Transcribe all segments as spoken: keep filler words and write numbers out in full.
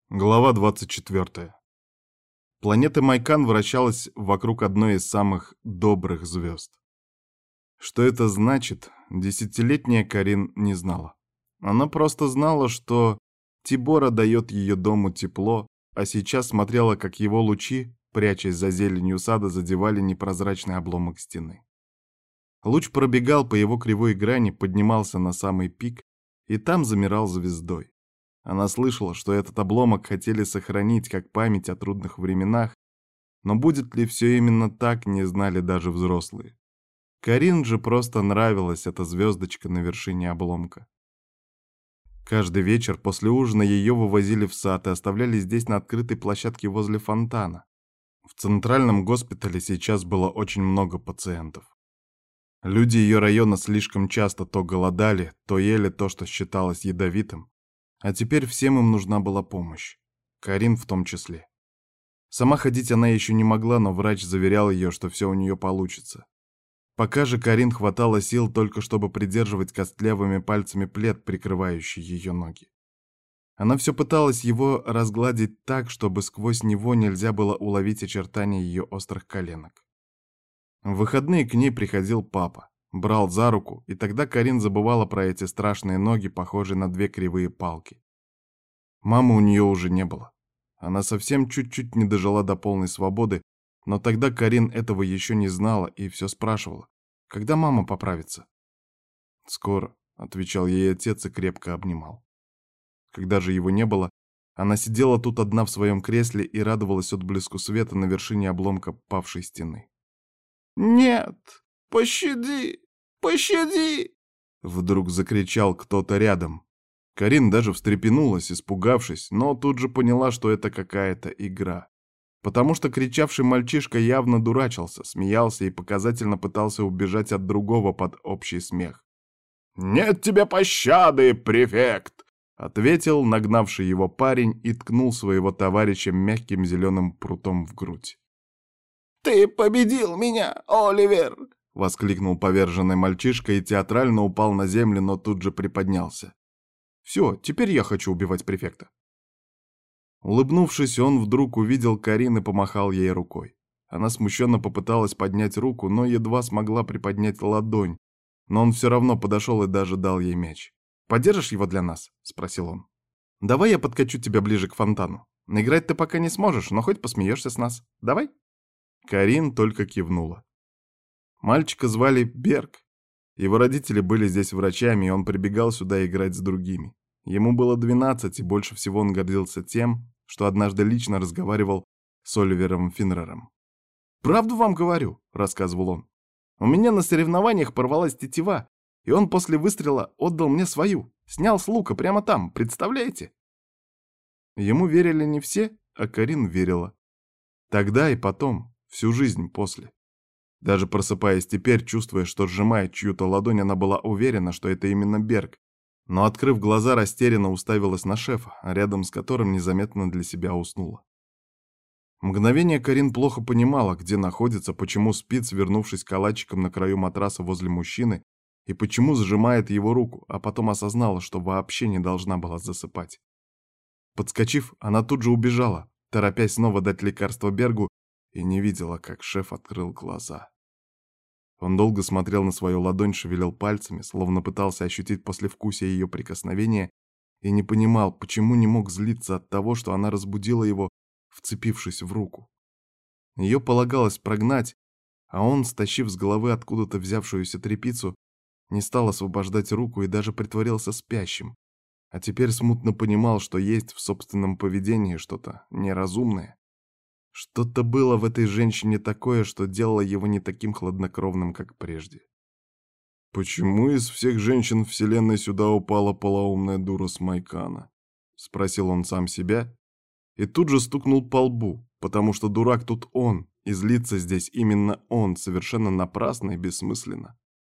Глава двадцать четвёртая. Планета Майкан вращалась вокруг одной из самых добрых звезд. Что это значит, десятилетняя Карин не знала. Она просто знала, что Тибора дает ее дому тепло, а сейчас смотрела, как его лучи, прячась за зеленью сада, задевали непрозрачный обломок стены. Луч пробегал по его кривой грани, поднимался на самый пик и там замирал звездой. Она слышала, что этот обломок хотели сохранить как память о трудных временах, но будет ли все именно так, не знали даже взрослые. Карин же просто нравилась эта звездочка на вершине обломка. Каждый вечер после ужина ее вывозили в сад и оставляли здесь на открытой площадке возле фонтана. В центральном госпитале сейчас было очень много пациентов. Люди ее района слишком часто то голодали, то ели то, что считалось ядовитым. А теперь всем им нужна была помощь. Карин в том числе. Сама ходить она еще не могла, но врач заверял ее, что все у нее получится. Пока же Карин хватало сил только чтобы придерживать костлявыми пальцами плед, прикрывающий ее ноги. Она все пыталась его разгладить так, чтобы сквозь него нельзя было уловить очертания ее острых коленок. В выходные к ней приходил папа. Брал за руку, и тогда Карин забывала про эти страшные ноги, похожие на две кривые палки. Мамы у нее уже не было. Она совсем чуть-чуть не дожила до полной свободы, но тогда Карин этого еще не знала и все спрашивала: когда мама поправится? «Скоро», — отвечал ей отец и крепко обнимал. Когда же его не было, она сидела тут одна в своем кресле и радовалась отблеску света на вершине обломка павшей стены. «Нет! Пощади! Пощади!» Вдруг закричал кто-то рядом. Карин даже встрепенулась, испугавшись, но тут же поняла, что это какая-то игра. Потому что кричавший мальчишка явно дурачился, смеялся и показательно пытался убежать от другого под общий смех. «Нет тебе пощады, префект!» — ответил нагнавший его парень и ткнул своего товарища мягким зеленым прутом в грудь. «Ты победил меня, Оливер!» — воскликнул поверженный мальчишка и театрально упал на землю, но тут же приподнялся. «Все, теперь я хочу убивать префекта». Улыбнувшись, он вдруг увидел Карин и помахал ей рукой. Она смущенно попыталась поднять руку, но едва смогла приподнять ладонь, но он все равно подошел и даже дал ей мяч. «Подержишь его для нас?» — спросил он. «Давай я подкачу тебя ближе к фонтану. Играть ты пока не сможешь, но хоть посмеешься с нас. Давай?» Карин только кивнула. Мальчика звали Берг. Его родители были здесь врачами, и он прибегал сюда играть с другими. Ему было двенадцать, и больше всего он гордился тем, что однажды лично разговаривал с Оливером Финнером. «Правду вам говорю», — рассказывал он. «У меня на соревнованиях порвалась тетива, и он после выстрела отдал мне свою, снял с лука прямо там, представляете?» Ему верили не все, а Карин верила. Тогда и потом, всю жизнь после. Даже просыпаясь теперь, чувствуя, что сжимает чью-то ладонь, она была уверена, что это именно Берг, но, открыв глаза, растерянно уставилась на шефа, рядом с которым незаметно для себя уснула. Мгновение Карин плохо понимала, где находится, почему спит, свернувшись калачиком на краю матраса возле мужчины, и почему сжимает его руку, а потом осознала, что вообще не должна была засыпать. Подскочив, она тут же убежала, торопясь снова дать лекарство Бергу, и не видела, как шеф открыл глаза. Он долго смотрел на свою ладонь, шевелил пальцами, словно пытался ощутить послевкусие ее прикосновения, и не понимал, почему не мог злиться от того, что она разбудила его, вцепившись в руку. Ее полагалось прогнать, а он, стащив с головы откуда-то взявшуюся тряпицу, не стал освобождать руку и даже притворился спящим, а теперь смутно понимал, что есть в собственном поведении что-то неразумное. Что-то было в этой женщине такое, что делало его не таким хладнокровным, как прежде. «Почему из всех женщин вселенной сюда упала полоумная дура с Майкана?» — спросил он сам себя и тут же стукнул по лбу, потому что дурак тут он, и злиться здесь именно он, совершенно напрасно и бессмысленно.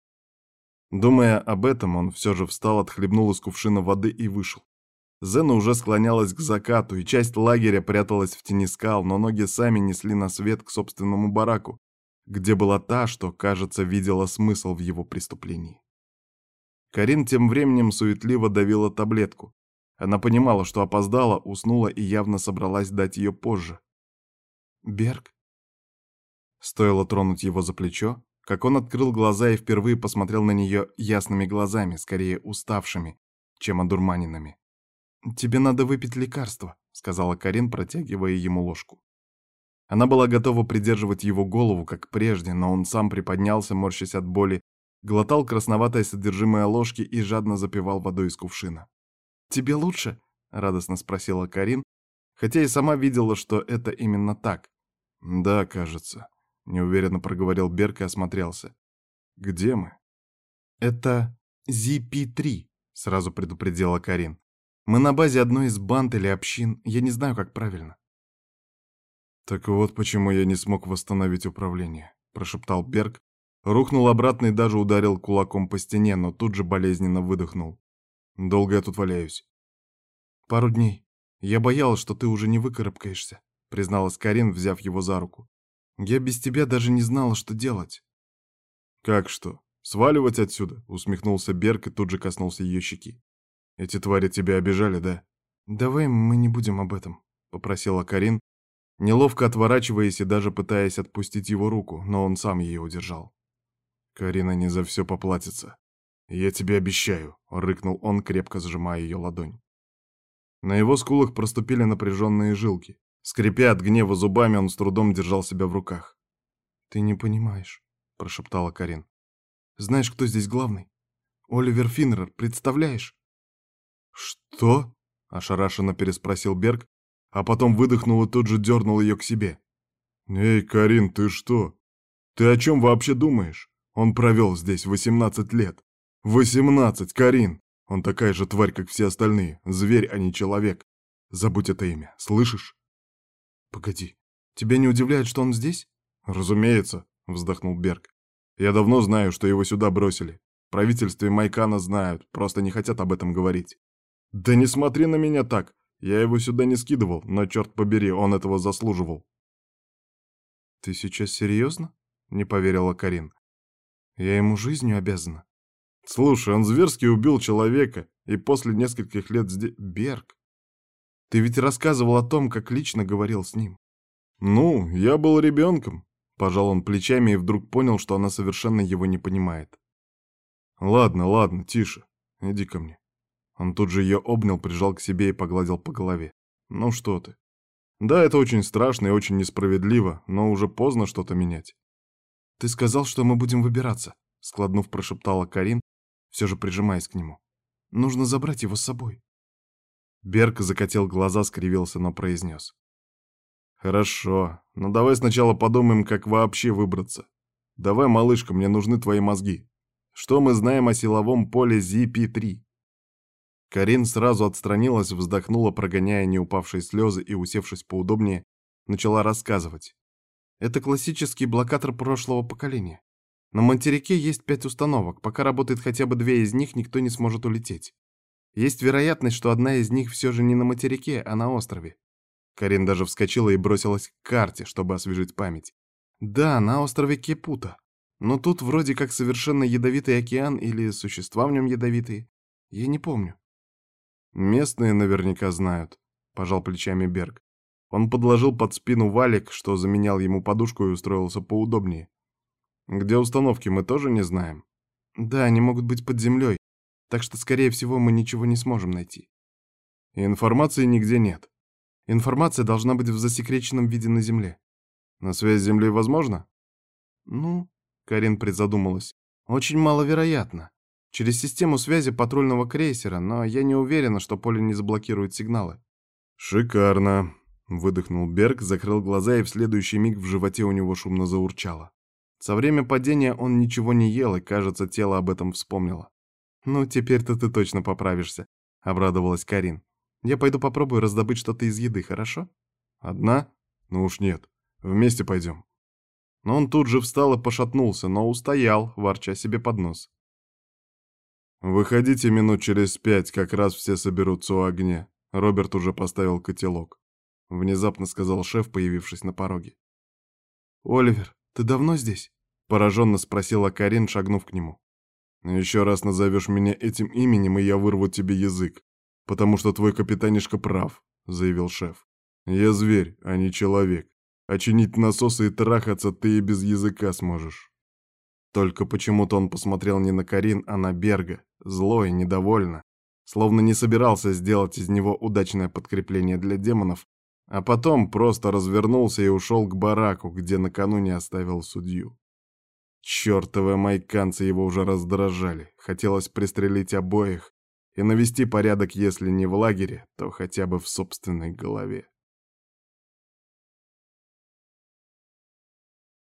Думая об этом, он все же встал, отхлебнул из кувшина воды и вышел. Зена уже склонялась к закату, и часть лагеря пряталась в тени скал, но ноги сами несли на свет к собственному бараку, где была та, что, кажется, видела смысл в его преступлении. Карин тем временем суетливо давила таблетку. Она понимала, что опоздала, уснула и явно собралась дать ее позже. «Берг?» Стоило тронуть его за плечо, как он открыл глаза и впервые посмотрел на нее ясными глазами, скорее уставшими, чем одурманенными. «Тебе надо выпить лекарство», — сказала Карин, протягивая ему ложку. Она была готова придерживать его голову, как прежде, но он сам приподнялся, морщась от боли, глотал красноватое содержимое ложки и жадно запивал водой из кувшина. «Тебе лучше?» — радостно спросила Карин, хотя и сама видела, что это именно так. «Да, кажется», — неуверенно проговорил Берг и осмотрелся. «Где мы?» «Это Зи Пи три», — сразу предупредила Карин. «Мы на базе одной из банд или общин, я не знаю, как правильно». «Так вот почему я не смог восстановить управление», — прошептал Берг, рухнул обратно и даже ударил кулаком по стене, но тут же болезненно выдохнул. «Долго я тут валяюсь?» «Пару дней. Я боялась, что ты уже не выкарабкаешься», — призналась Карин, взяв его за руку. «Я без тебя даже не знала, что делать». «Как что? Сваливать отсюда?» — усмехнулся Берг и тут же коснулся ее щеки. «Эти твари тебя обижали, да?» «Давай мы не будем об этом», — попросила Карин, неловко отворачиваясь и даже пытаясь отпустить его руку, но он сам ее удержал. «Карина не за все поплатится. Я тебе обещаю», — рыкнул он, крепко сжимая ее ладонь. На его скулах проступили напряженные жилки. Скрипя от гнева зубами, он с трудом держал себя в руках. «Ты не понимаешь», — прошептала Карин. «Знаешь, кто здесь главный? Оливер Финнерер, представляешь?» «Что?» — ошарашенно переспросил Берг, а потом выдохнул и тут же дернул ее к себе. «Эй, Карин, ты что? Ты о чем вообще думаешь? Он провел здесь восемнадцать лет. Восемнадцать, Карин! Он такая же тварь, как все остальные. Зверь, а не человек. Забудь это имя, слышишь?» «Погоди, тебя не удивляет, что он здесь?» «Разумеется», — вздохнул Берг. «Я давно знаю, что его сюда бросили. В правительстве Майкана знают, просто не хотят об этом говорить». «Да не смотри на меня так! Я его сюда не скидывал, но, черт побери, он этого заслуживал». «Ты сейчас серьезно?» — не поверила Карин. «Я ему жизнью обязана». «Слушай, он зверски убил человека, и после нескольких лет здесь...» «Берг, ты ведь рассказывал о том, как лично говорил с ним». «Ну, я был ребенком», — пожал он плечами и вдруг понял, что она совершенно его не понимает. «Ладно, ладно, тише, иди ко мне». Он тут же ее обнял, прижал к себе и погладил по голове. «Ну что ты? Да, это очень страшно и очень несправедливо, но уже поздно что-то менять». «Ты сказал, что мы будем выбираться», — складнув, прошептала Карин, все же прижимаясь к нему. «Нужно забрать его с собой». Берг закатил глаза, скривился, но произнес. «Хорошо, но давай сначала подумаем, как вообще выбраться. Давай, малышка, мне нужны твои мозги. Что мы знаем о силовом поле Зи Пи три?» Карин сразу отстранилась, вздохнула, прогоняя неупавшие слезы, и, усевшись поудобнее, начала рассказывать. «Это классический блокатор прошлого поколения. На материке есть пять установок. Пока работает хотя бы две из них, никто не сможет улететь. Есть вероятность, что одна из них все же не на материке, а на острове». Карин даже вскочила и бросилась к карте, чтобы освежить память. «Да, на острове Кепута. Но тут вроде как совершенно ядовитый океан или существа в нем ядовитые. Я не помню». «Местные наверняка знают», — пожал плечами Берг. Он подложил под спину валик, что заменял ему подушку, и устроился поудобнее. «Где установки, мы тоже не знаем?» «Да, они могут быть под землей, так что, скорее всего, мы ничего не сможем найти». «И информации нигде нет?» «Информация должна быть в засекреченном виде на земле». «На связь с землей возможно?» «Ну...» — Карин призадумалась. «Очень маловероятно. Через систему связи патрульного крейсера, но я не уверена, что поле не заблокирует сигналы». «Шикарно», — выдохнул Берг, закрыл глаза, и в следующий миг в животе у него шумно заурчало. Со время падения он ничего не ел, и, кажется, тело об этом вспомнило. «Ну, теперь-то ты точно поправишься», — обрадовалась Карин. «Я пойду попробую раздобыть что-то из еды, хорошо?» «Одна? Ну уж нет. Вместе пойдем». Но он тут же встал и пошатнулся, но устоял, ворча себе под нос. «Выходите минут через пять, как раз все соберутся у огня. Роберт уже поставил котелок», — внезапно сказал шеф, появившись на пороге. «Оливер, ты давно здесь?» — пораженно спросила Карин, шагнув к нему. «Еще раз назовешь меня этим именем, и я вырву тебе язык», «Потому что твой капитанишка прав», — заявил шеф. «Я зверь, а не человек. А чинить насосы и трахаться ты и без языка сможешь». Только почему-то он посмотрел не на Карин, а на Берга, злой, недовольно, словно не собирался сделать из него удачное подкрепление для демонов, а потом просто развернулся и ушел к бараку, где накануне оставил судью. Чёртовы майканцы его уже раздражали, хотелось пристрелить обоих и навести порядок, если не в лагере, то хотя бы в собственной голове.